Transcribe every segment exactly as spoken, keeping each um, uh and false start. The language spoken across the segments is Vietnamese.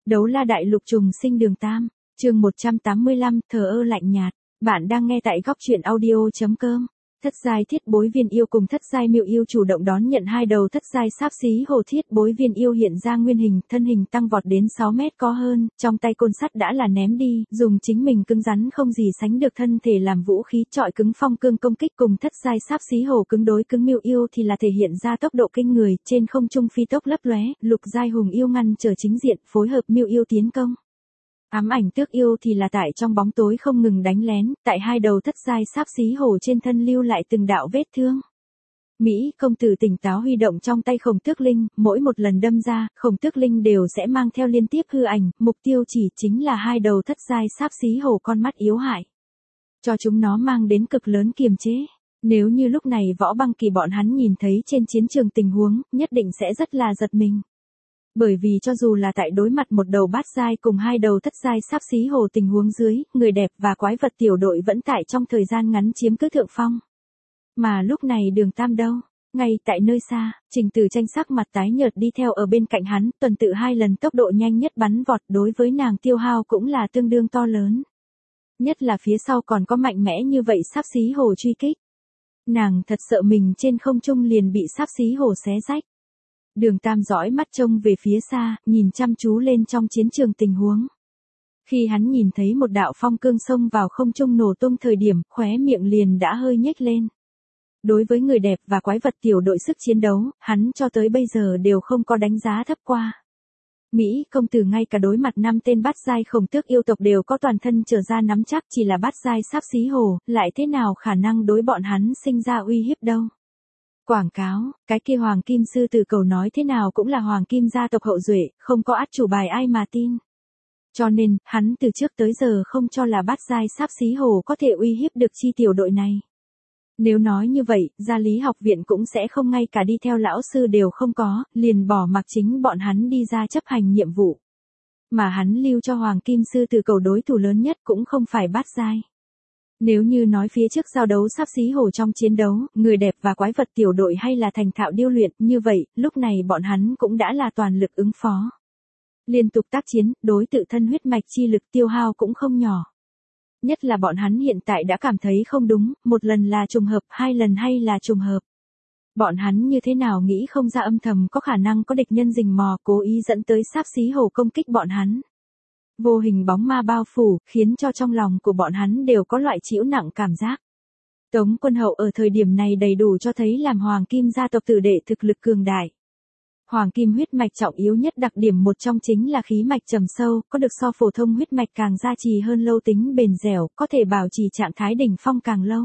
Đấu la đại lục trùng sinh đường Tam, chương một trăm tám mươi lăm, thờ ơ lạnh nhạt. Bạn đang nghe tại góc truyện audio.com. Thất giai thiết bối viên yêu cùng thất giai miêu yêu chủ động đón nhận hai đầu thất giai sáp xí hồ thiết bối viên yêu hiện ra nguyên hình, thân hình tăng vọt đến sáu mét có hơn, trong tay côn sắt đã là ném đi, dùng chính mình cứng rắn không gì sánh được thân thể làm vũ khí trọi cứng phong cương công kích cùng thất giai sáp xí hồ cứng đối cứng miêu yêu thì là thể hiện ra tốc độ kinh người, trên không trung phi tốc lấp lóe, lục giai hùng yêu ngăn trở chính diện, phối hợp miêu yêu tiến công. Ám ảnh tước yêu thì là tại trong bóng tối không ngừng đánh lén, tại hai đầu thất giai sáp xí hổ trên thân lưu lại từng đạo vết thương. Mỹ công tử tỉnh táo huy động trong tay khổng tước linh, mỗi một lần đâm ra, khổng tước linh đều sẽ mang theo liên tiếp hư ảnh, mục tiêu chỉ chính là hai đầu thất giai sáp xí hổ con mắt yếu hại. Cho chúng nó mang đến cực lớn kiềm chế. Nếu như lúc này Võ Băng Kỳ bọn hắn nhìn thấy trên chiến trường tình huống, nhất định sẽ rất là giật mình. Bởi vì cho dù là tại đối mặt một đầu bát giai cùng hai đầu thất giai sáp xí hồ tình huống dưới, người đẹp và quái vật tiểu đội vẫn tại trong thời gian ngắn chiếm cứ thượng phong. Mà lúc này đường Tam đâu? Ngay tại nơi xa, Trình Tử Tranh sắc mặt tái nhợt đi theo ở bên cạnh hắn, tuần tự hai lần tốc độ nhanh nhất bắn vọt đối với nàng tiêu hao cũng là tương đương to lớn. Nhất là phía sau còn có mạnh mẽ như vậy sáp xí hồ truy kích. Nàng thật sợ mình trên không trung liền bị sáp xí hồ xé rách. Đường Tam dõi mắt trông về phía xa, nhìn chăm chú lên trong chiến trường tình huống. Khi hắn nhìn thấy một đạo phong cương xông vào không trung nổ tung thời điểm, khóe miệng liền đã hơi nhếch lên. Đối với người đẹp và quái vật tiểu đội sức chiến đấu, hắn cho tới bây giờ đều không có đánh giá thấp qua. Mỹ công tử ngay cả đối mặt năm tên bát giai khổng tước yêu tộc đều có toàn thân trở ra nắm chắc, chỉ là bát giai sáp xí hồ, lại thế nào khả năng đối bọn hắn sinh ra uy hiếp đâu. Quảng cáo, cái kia Hoàng Kim Sư Tử Cầu nói thế nào cũng là Hoàng Kim gia tộc hậu duệ, không có át chủ bài ai mà tin. Cho nên, hắn từ trước tới giờ không cho là bát giai sáp xí hồ có thể uy hiếp được chi tiểu đội này. Nếu nói như vậy, gia lý học viện cũng sẽ không ngay cả đi theo lão sư đều không có, liền bỏ mặc chính bọn hắn đi ra chấp hành nhiệm vụ. Mà hắn lưu cho Hoàng Kim Sư Tử Cầu đối thủ lớn nhất cũng không phải bát giai. Nếu như nói phía trước giao đấu sáp xí hồ trong chiến đấu, người đẹp và quái vật tiểu đội hay là thành thạo điêu luyện, như vậy, lúc này bọn hắn cũng đã là toàn lực ứng phó. Liên tục tác chiến, đối tự thân huyết mạch chi lực tiêu hao cũng không nhỏ. Nhất là bọn hắn hiện tại đã cảm thấy không đúng, một lần là trùng hợp, hai lần hay là trùng hợp. Bọn hắn như thế nào nghĩ không ra âm thầm có khả năng có địch nhân rình mò cố ý dẫn tới sáp xí hồ công kích bọn hắn. Vô hình bóng ma bao phủ, khiến cho trong lòng của bọn hắn đều có loại chịu nặng cảm giác. Tống Quân Hậu ở thời điểm này đầy đủ cho thấy làm Hoàng Kim gia tộc tử đệ thực lực cường đại. Hoàng Kim huyết mạch trọng yếu nhất đặc điểm một trong chính là khí mạch trầm sâu, có được so phổ thông huyết mạch càng gia trì hơn lâu tính bền dẻo, có thể bảo trì trạng thái đỉnh phong càng lâu.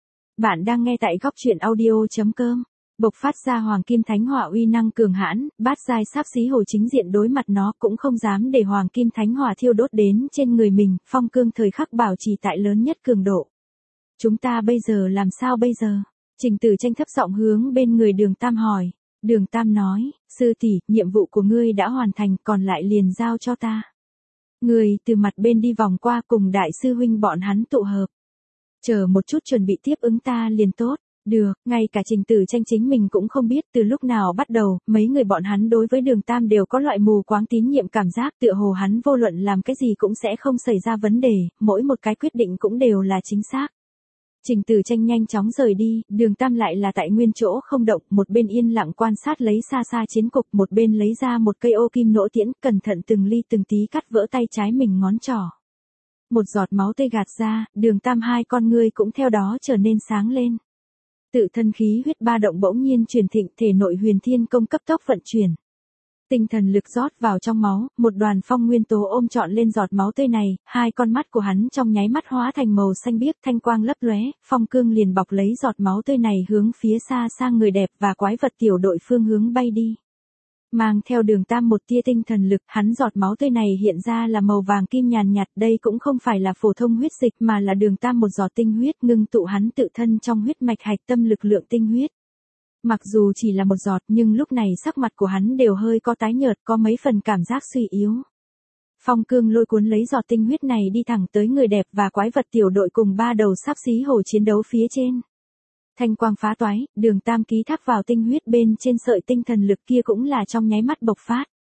Bạn đang nghe tại góc truyện audio.com. Bộc phát ra Hoàng Kim Thánh Hỏa uy năng cường hãn, bát giai sáp xí hồ chính diện đối mặt nó cũng không dám để Hoàng Kim Thánh Hỏa thiêu đốt đến trên người mình, phong cương thời khắc bảo trì tại lớn nhất cường độ. Chúng ta bây giờ làm sao bây giờ? Trình Tử Tranh thấp giọng hướng bên người Đường Tam hỏi. Đường Tam nói, sư tỷ, nhiệm vụ của ngươi đã hoàn thành, còn lại liền giao cho ta. Ngươi từ mặt bên đi vòng qua cùng đại sư huynh bọn hắn tụ hợp. Chờ một chút chuẩn bị tiếp ứng ta liền tốt. Được, ngay cả Trình Tử Tranh chính mình cũng không biết từ lúc nào bắt đầu, mấy người bọn hắn đối với Đường Tam đều có loại mù quáng tín nhiệm cảm giác tựa hồ hắn vô luận làm cái gì cũng sẽ không xảy ra vấn đề, mỗi một cái quyết định cũng đều là chính xác. Trình Tử Tranh nhanh chóng rời đi, Đường Tam lại là tại nguyên chỗ không động, một bên yên lặng quan sát lấy xa xa chiến cục, một bên lấy ra một cây ô kim nỗ tiễn, cẩn thận từng ly từng tí cắt vỡ tay trái mình ngón trỏ. Một giọt máu tươi gạt ra, Đường Tam hai con ngươi cũng theo đó trở nên sáng lên. Tự thân khí huyết ba động bỗng nhiên truyền thịnh, thể nội huyền thiên công cấp tốc vận chuyển. Tinh thần lực rót vào trong máu, một đoàn phong nguyên tố ôm trọn lên giọt máu tươi này, hai con mắt của hắn trong nháy mắt hóa thành màu xanh biếc, thanh quang lấp lóe, phong cương liền bọc lấy giọt máu tươi này hướng phía xa sang người đẹp và quái vật tiểu đội phương hướng bay đi. Mang theo Đường Tam một tia tinh thần lực, hắn giọt máu tươi này hiện ra là màu vàng kim nhàn nhạt, đây cũng không phải là phổ thông huyết dịch mà là Đường Tam một giọt tinh huyết ngưng tụ hắn tự thân trong huyết mạch hạch tâm lực lượng tinh huyết. Mặc dù chỉ là một giọt nhưng lúc này sắc mặt của hắn đều hơi có tái nhợt, có mấy phần cảm giác suy yếu. Phong cương lôi cuốn lấy giọt tinh huyết này đi thẳng tới người đẹp và quái vật tiểu đội cùng ba đầu sáp xí hồ chiến đấu phía trên. Thanh quang phá toái, Đường Tam ký thác vào tinh huyết bên trên sợi tinh thần lực kia cũng là trong nháy mắt bộc phát.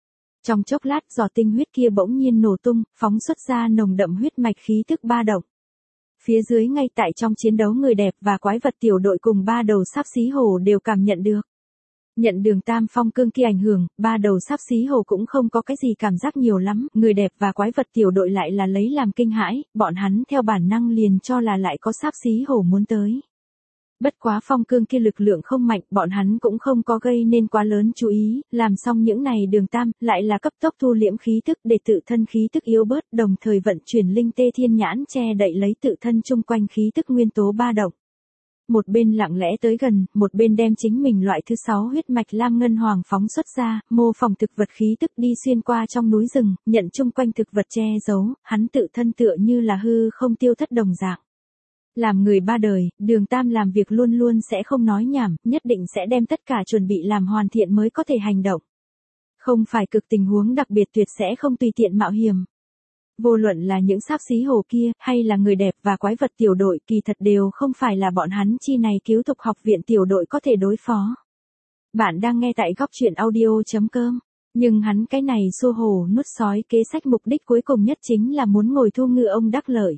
Trong chốc lát giọt tinh huyết kia bỗng nhiên nổ tung, phóng xuất ra nồng đậm huyết mạch khí tức ba động. Phía dưới ngay tại trong chiến đấu người đẹp và quái vật tiểu đội cùng ba đầu sáp xí hổ đều cảm nhận được. Nhận đường tam phong cương kia ảnh hưởng, ba đầu sáp xí hổ cũng không có cái gì cảm giác nhiều lắm, người đẹp và quái vật tiểu đội lại là lấy làm kinh hãi, bọn hắn theo bản năng liền cho là lại có sáp xí hổ muốn tới. Bất quá phong cương kia lực lượng không mạnh, bọn hắn cũng không có gây nên quá lớn chú ý, làm xong những này đường tam, lại là cấp tốc thu liễm khí tức để tự thân khí tức yếu bớt, đồng thời vận chuyển linh tê thiên nhãn che đậy lấy tự thân chung quanh khí tức nguyên tố ba động. Một bên lặng lẽ tới gần, một bên đem chính mình loại thứ sáu huyết mạch lam ngân hoàng phóng xuất ra, mô phỏng thực vật khí tức đi xuyên qua trong núi rừng, nhận chung quanh thực vật che giấu, hắn tự thân tựa như là hư không tiêu thất đồng dạng. Làm người ba đời, đường tam làm việc luôn luôn sẽ không nói nhảm, nhất định sẽ đem tất cả chuẩn bị làm hoàn thiện mới có thể hành động. Không phải cực tình huống đặc biệt tuyệt sẽ không tùy tiện mạo hiểm. Vô luận là những sáp xí hổ kia, hay là người đẹp và quái vật tiểu đội, kỳ thật đều không phải là bọn hắn chi này cứu tục học viện tiểu đội có thể đối phó. Bạn đang nghe tại góc truyện audio chấm com. Nhưng hắn cái này xua hổ nuốt sói kế sách mục đích cuối cùng nhất chính là muốn ngồi thu ngư ông đắc lợi.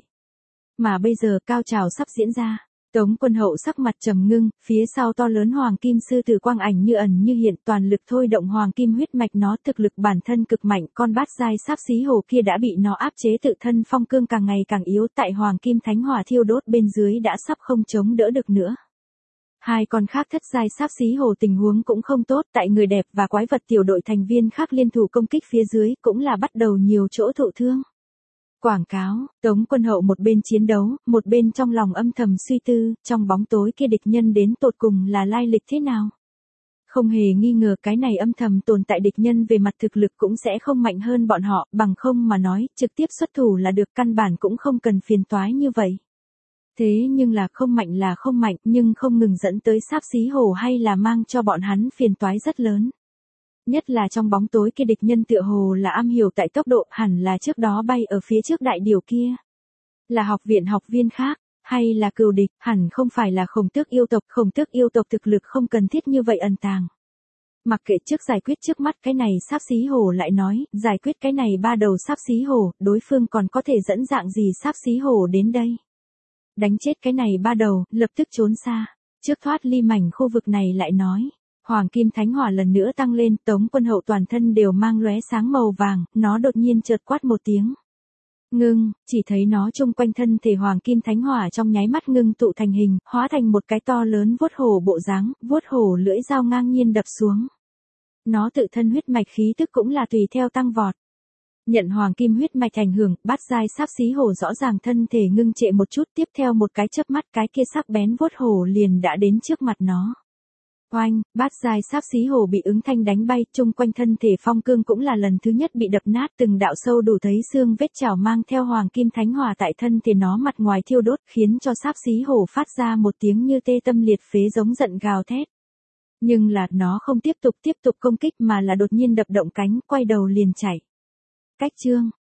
Mà bây giờ cao trào sắp diễn ra. Tống Quân Hậu sắc mặt trầm ngưng, phía sau to lớn hoàng kim sư tử quang ảnh như ẩn như hiện, toàn lực thôi động hoàng kim huyết mạch, nó thực lực bản thân cực mạnh, con bát giai sáp xí hổ kia đã bị nó áp chế, tự thân phong cương càng ngày càng yếu, tại hoàng kim thánh hỏa thiêu đốt bên dưới đã sắp không chống đỡ được nữa. Hai con khác thất giai sáp xí hổ tình huống cũng không tốt, tại người đẹp và quái vật tiểu đội thành viên khác liên thủ công kích phía dưới, cũng là bắt đầu nhiều chỗ thụ thương. Quảng cáo, Tống Quân Hậu một bên chiến đấu, một bên trong lòng âm thầm suy tư, trong bóng tối kia địch nhân đến tột cùng là lai lịch thế nào. Không hề nghi ngờ cái này âm thầm tồn tại địch nhân về mặt thực lực cũng sẽ không mạnh hơn bọn họ, bằng không mà nói, trực tiếp xuất thủ là được, căn bản cũng không cần phiền toái như vậy. Thế nhưng là không mạnh là không mạnh, nhưng không ngừng dẫn tới sáp xí hổ hay là mang cho bọn hắn phiền toái rất lớn. Nhất là trong bóng tối kia địch nhân tựa hồ là am hiểu tại tốc độ, hẳn là trước đó bay ở phía trước đại điều kia. Là học viện học viên khác, hay là cừu địch, hẳn không phải là Khổng Tước yêu tộc, Khổng Tước yêu tộc thực lực không cần thiết như vậy ẩn tàng. Mặc kệ trước giải quyết trước mắt cái này sáp xí hổ lại nói, giải quyết cái này ba đầu sáp xí hổ, đối phương còn có thể dẫn dạng gì sáp xí hổ đến đây. Đánh chết cái này ba đầu, lập tức trốn xa, trước thoát ly mảnh khu vực này lại nói. Hoàng kim thánh hỏa lần nữa tăng lên, Tống Quân Hậu toàn thân đều mang lóe sáng màu vàng, nó đột nhiên chợt quát một tiếng. Ngưng, chỉ thấy nó chung quanh thân thể hoàng kim thánh hỏa trong nháy mắt ngưng tụ thành hình, hóa thành một cái to lớn vuốt hổ bộ dáng, vuốt hổ lưỡi dao ngang nhiên đập xuống. Nó tự thân huyết mạch khí tức cũng là tùy theo tăng vọt. Nhận hoàng kim huyết mạch ảnh hưởng, bát giai sáp xí hổ rõ ràng thân thể ngưng trệ một chút, tiếp theo một cái chớp mắt cái kia sắc bén vuốt hổ liền đã đến trước mặt nó. Oanh, bát giai sáp xí hổ bị ứng thanh đánh bay, chung quanh thân thể phong cương cũng là lần thứ nhất bị đập nát, từng đạo sâu đủ thấy xương vết chảo mang theo hoàng kim thánh hỏa tại thân thể nó mặt ngoài thiêu đốt, khiến cho sáp xí hổ phát ra một tiếng như tê tâm liệt phế giống giận gào thét. Nhưng là nó không tiếp tục tiếp tục công kích mà là đột nhiên đập động cánh, quay đầu liền chạy. Cách chương,